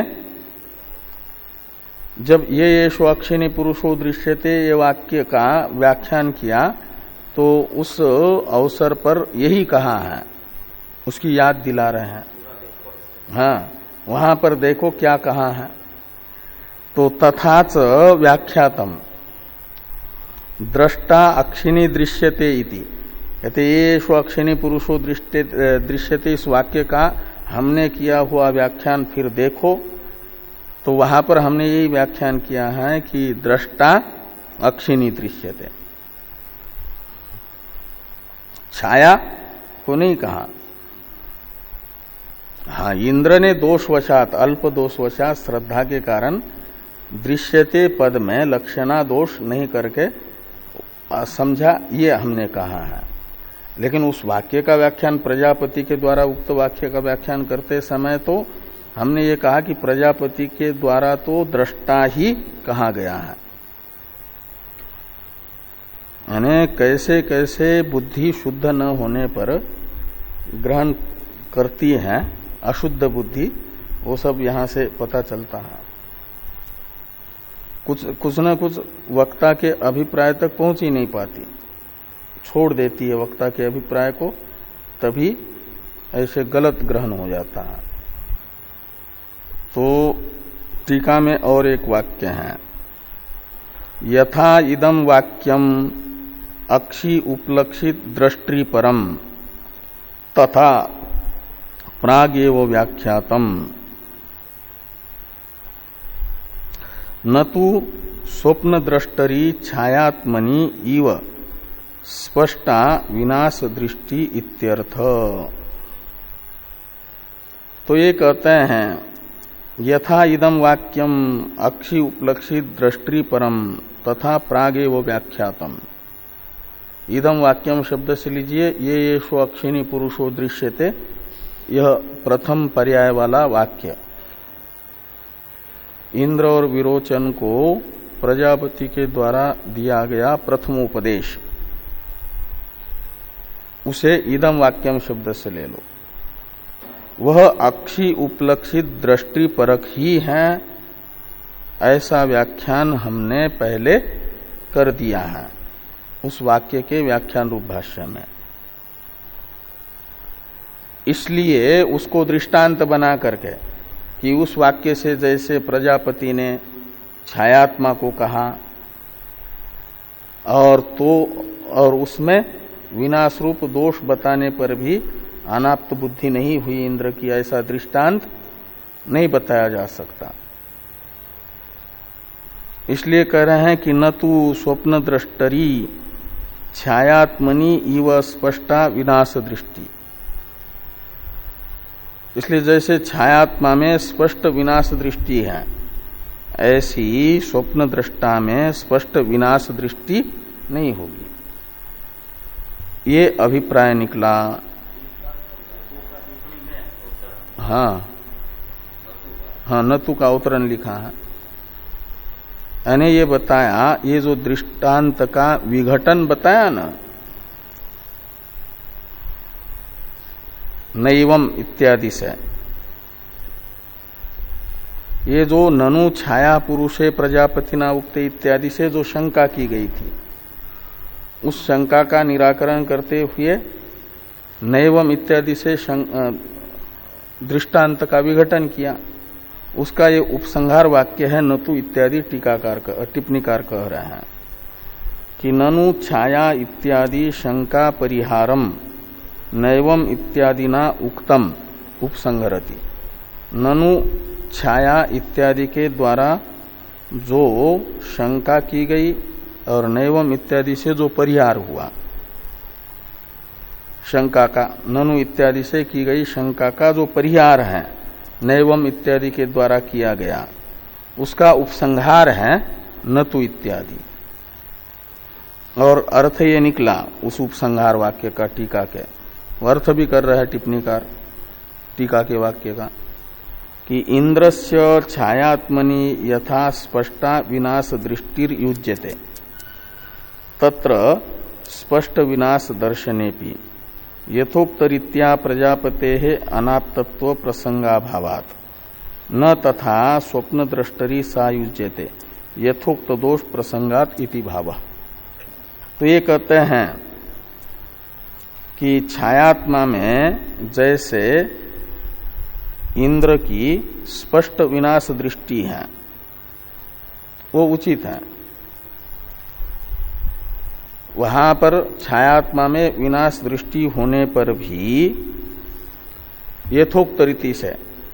जब ये येषु अक्षिणी पुरुषो दृश्यते ये वाक्य का व्याख्यान किया तो उस अवसर पर यही कहा है, उसकी याद दिला रहे हैं। हाँ, वहां पर देखो क्या कहा है। तो तथाच व्याख्यातम दृष्टा अक्षिणी दृश्यते इति, कहते येषु अक्षिणी पुरुषो दृश्यते, इस वाक्य का हमने किया हुआ व्याख्यान फिर देखो। तो वहां पर हमने यही व्याख्यान किया है कि दृष्टा अक्षिणी दृश्यते, छाया को नहीं कहा। हाँ, इंद्र ने दोषवशात, अल्प दोषवशात श्रद्धा के कारण दृश्यते पद में लक्षणा दोष नहीं करके समझा, ये हमने कहा है। लेकिन उस वाक्य का व्याख्यान प्रजापति के द्वारा उक्त वाक्य का व्याख्यान करते समय तो हमने ये कहा कि प्रजापति के द्वारा तो दृष्टा ही कहा गया है। यानी कैसे कैसे बुद्धि शुद्ध न होने पर ग्रहण करती है अशुद्ध बुद्धि, वो सब यहां से पता चलता है। कुछ कुछ न कुछ वक्ता के अभिप्राय तक पहुंच ही नहीं पाती, छोड़ देती है वक्ता के अभिप्राय को, तभी ऐसे गलत ग्रहण हो जाता है। तो टीका में और एक वाक्य है, यथा इदम वाक्यम अक्षि उपलक्षित दृष्टि परम तथा प्रागेव व्याख्यातम न तो स्वप्न दृष्टरी छायात्मनि इव स्पष्टा विनाश दृष्टि इत्यर्थ। तो ये कहते हैं यथा इदम वाक्यम अक्षि उपलक्षित दृष्टि परम तथा प्रागेव व्याख्यातम। इदम वाक्यम शब्द से लीजिए, ये येषु अक्षिणी पुरुषो दृश्यते, यह प्रथम पर्याय वाला वाक्य इंद्र और विरोचन को प्रजापति के द्वारा दिया गया प्रथम उपदेश, उसे इदम वाक्यम शब्द से ले लो। वह अक्षि उपलक्षित दृष्टि परक ही है, ऐसा व्याख्यान हमने पहले कर दिया है उस वाक्य के व्याख्यान रूप भाष्य में। इसलिए उसको दृष्टांत बना करके कि उस वाक्य से जैसे प्रजापति ने छायात्मा को कहा और तो और उसमें विनाश रूप दोष बताने पर भी अनाप्त बुद्धि नहीं हुई इंद्र की, ऐसा दृष्टांत नहीं बताया जा सकता। इसलिए कह रहे हैं कि न तू स्वप्न दृष्टरी छायात्मनि इव स्पष्टा विनाश दृष्टि। इसलिए जैसे छायात्मा में स्पष्ट विनाश दृष्टि है, ऐसी स्वप्न दृष्टा में स्पष्ट विनाश दृष्टि नहीं होगी, ये अभिप्राय निकला। हाँ हाँ, नतु का उत्तरण लिखा है। यानी ये बताया, ये जो दृष्टांत का विघटन बताया ना, नैवम इत्यादि से, ये जो ननु छाया पुरुषे प्रजापतिना उक्त इत्यादि से जो शंका की गई थी, उस शंका का निराकरण करते हुए नैवम इत्यादि से दृष्टांत का विघटन किया। उसका ये उपसंहार वाक्य है नतु इत्यादि टीकाकार टिप्पणीकार कह रहे हैं कि ननु छाया इत्यादि शंका परिहारम नैवम इत्यादि ना उक्तम उपसंहरति। ननु छाया इत्यादि के द्वारा जो शंका की गई और नैवम इत्यादि से जो परिहार हुआ शंका का, ननु इत्यादि से की गई शंका का जो परिहार है नैवम इत्यादि के द्वारा किया गया, उसका उपसंहार है नतु इत्यादि। और अर्थ ये निकला उस उपसंहार वाक्य का टीका के, अर्थ भी कर रहा है टिप्पणीकार टीका के वाक्य का कि इंद्रस्य छायात्मनि यथा स्पष्टा विनाश दृष्टिर युज्यते तत्र स्पष्ट विनाश दर्शनेपि यथोक्त रीत्या प्रजापते अनाप्तत्व प्रसंगाभावात् न तथा स्वप्न दृष्टि सायुज्यते यथोक्त दोष प्रसंगात इति भावः। तो ये कहते हैं कि छायात्मा में जैसे इंद्र की स्पष्ट विनाश दृष्टि है, वो उचित है। वहां पर छायात्मा में विनाश दृष्टि होने पर भी यथोक्त रीति से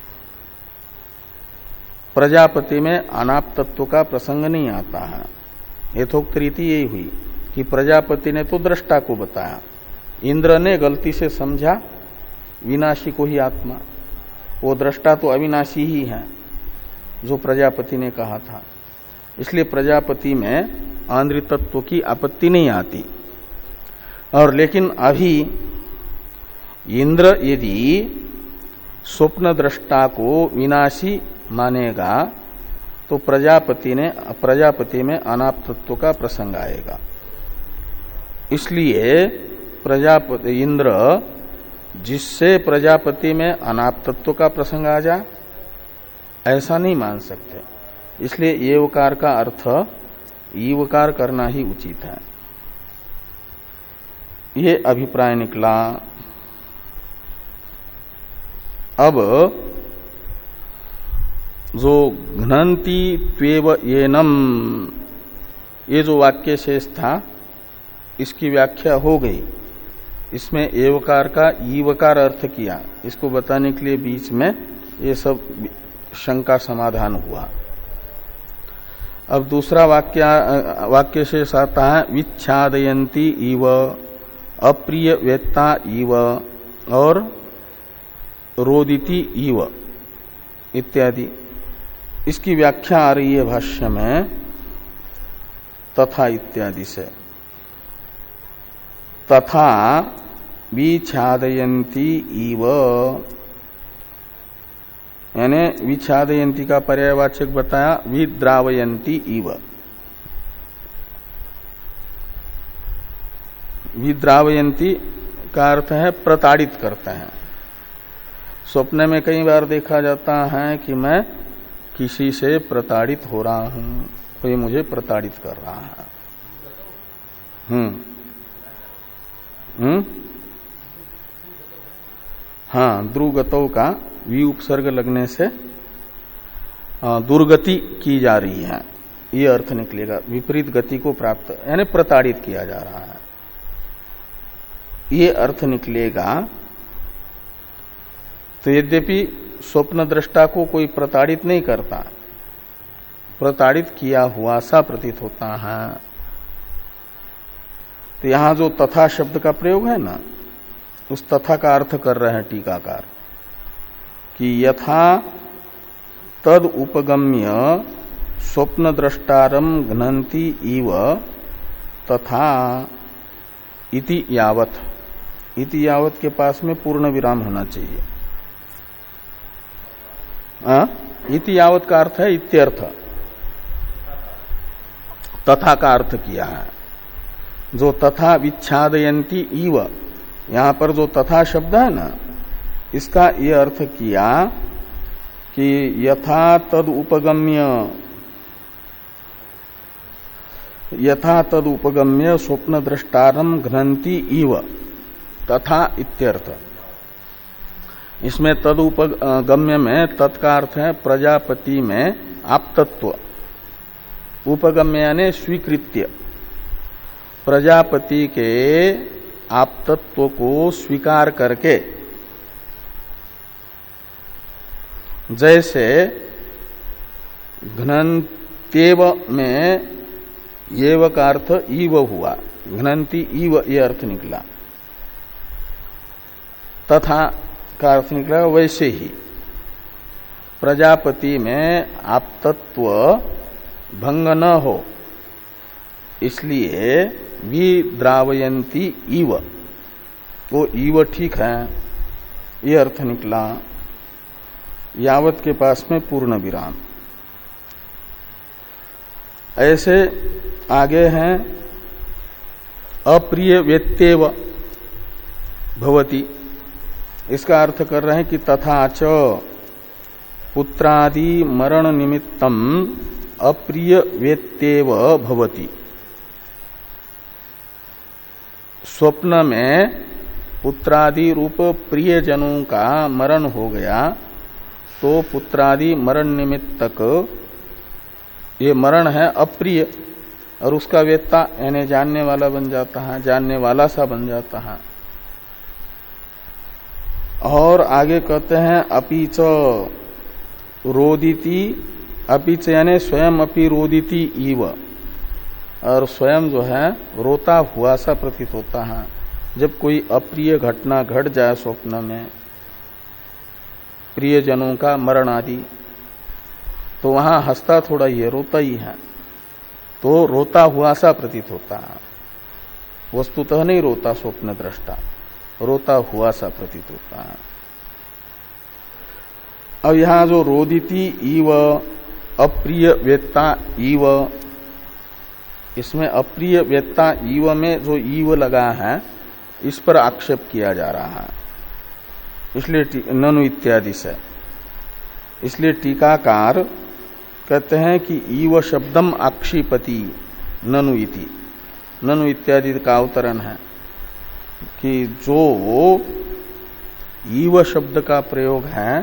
प्रजापति में अनाप तत्व का प्रसंग नहीं आता है। यथोक्त रीति यही हुई कि प्रजापति ने तो दृष्टा को बताया, इंद्र ने गलती से समझा विनाशी को ही आत्मा, वो दृष्टा तो अविनाशी ही है जो प्रजापति ने कहा था। इसलिए प्रजापति में आंद्रिक तत्व की आपत्ति नहीं आती। और लेकिन अभी इंद्र यदि स्वप्न दृष्टा को विनाशी मानेगा तो प्रजापति ने प्रजापति में अनाप तत्व का प्रसंग आएगा। इसलिए प्रजापति इंद्र जिससे प्रजापति में अनाप तत्व का प्रसंग आ जाए ऐसा नहीं मान सकते। इसलिए एवकार का अर्थ ईवकार करना ही उचित है, ये अभिप्राय निकला। अब जो घ्नन्ति त्वेव येनम, ये जो वाक्य शेष था इसकी व्याख्या हो गई। इसमें एवकार का ईवकार अर्थ किया, इसको बताने के लिए बीच में ये सब शंका समाधान हुआ। अब दूसरा वाक्य वाक्य शेष आता है विच्छादयन्ति इव, अप्रिय वेत्ता इव और रोदिति इव इत्यादि। इसकी व्याख्या आ रही है भाष्य में तथा इत्यादि से। तथा विच्छादयन्ति इव, यानी विच्छादयन्ति का पर्यायवाचक बताया विद्रावयन्ति इव। विद्रावयन्ति का अर्थ है प्रताड़ित करते हैं। स्वप्न में कई बार देखा जाता है कि मैं किसी से प्रताड़ित हो रहा हूं, कोई मुझे प्रताड़ित कर रहा है। हम्म हम्म हाँ, द्रुगतौ का वी उपसर्ग लगने से दुर्गति की जा रही है, ये अर्थ निकलेगा। विपरीत गति को प्राप्त यानी प्रताड़ित किया जा रहा है, ये अर्थ निकलेगा। तो यद्यपि स्वप्न दृष्टा को कोई प्रताड़ित नहीं करता, प्रताड़ित किया हुआ सा प्रतीत होता है। तो यहां जो तथा शब्द का प्रयोग है ना, उस तथा का अर्थ कर रहे हैं टीकाकार कि यथा तद उपगम्य स्वप्न दृष्टारम घ्नन्ति इव तथा इति यावत। इति यावत के पास में पूर्ण विराम होना चाहिए। आ? इति यावत का अर्थ है इत्यर्थ, तथा का अर्थ किया है। जो तथा विच्छादयन्ति इव, यहां पर जो तथा शब्द है ना, इसका ये अर्थ किया कि यथा तद उपगम्य, यथा तद उपगम्य स्वप्न दृष्टारम घ्नन्ति इव तथा इत्यर्थ। इसमें तद उपगम्य में तत् का अर्थ है प्रजापति में आप्तत्व, उपगम्य यानी स्वीकृत्य, प्रजापति के आप्तत्व को स्वीकार करके, जैसे घ्नन्त्येव में येव का अर्थ ईव हुआ, घ्नन्ति ईव ये अर्थ निकला, तथा का अर्थ निकला वैसे ही प्रजापति में आप्तत्व भंग न हो, इसलिए विद्रावयन्ति इव, वो इव ठीक है, ये अर्थ निकला। यावत के पास में पूर्ण विराम। ऐसे आगे हैं अप्रिय वेत्तेव भवति, इसका अर्थ कर रहे हैं कि तथा च पुत्रादि मरण निमित्तम अप्रिय वेत्तेव भवति। स्वप्न में पुत्रादि रूप प्रियजनों का मरण हो गया तो पुत्रादि मरण निमित्तक ये मरण है अप्रिय, और उसका वेत्ता यानी जानने वाला बन जाता है, जानने वाला सा बन जाता है। और आगे कहते हैं अपीच रोदिति, अपीच यानी स्वयं अपि रोदिति इव, और स्वयं जो है रोता हुआ सा प्रतीत होता है। जब कोई अप्रिय घटना घट जाए स्वप्न में, प्रियजनों का मरण आदि, तो वहां हंसता थोड़ा ही है, रोता ही है, तो रोता हुआ सा प्रतीत होता है। वस्तुतः नहीं रोता स्वप्न दृष्टा, रोता हुआ सा प्रतीत होता है। अब यहां जो रोदिति इव अप्रिय वेत्ता इव, इसमें अप्रिय वेत्ता इव में जो इव लगा है इस पर आक्षेप किया जा रहा है, इसलिए ननु इत्यादि से। इसलिए टीकाकार कहते हैं कि ईव शब्दम आक्षिपति ननु इति, ननु इत्यादि का अवतरण है कि जो ईव शब्द का प्रयोग है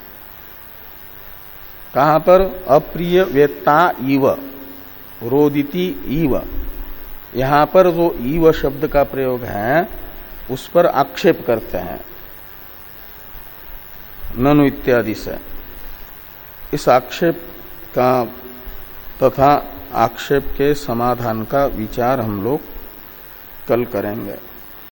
कहां पर, अप्रिय वेत्ता इव रोदिति इव, यहां पर जो ईव शब्द का प्रयोग है उस पर आक्षेप करते हैं ननु इत्यादि से। इस आक्षेप का तथा आक्षेप के समाधान का विचार हम लोग कल करेंगे।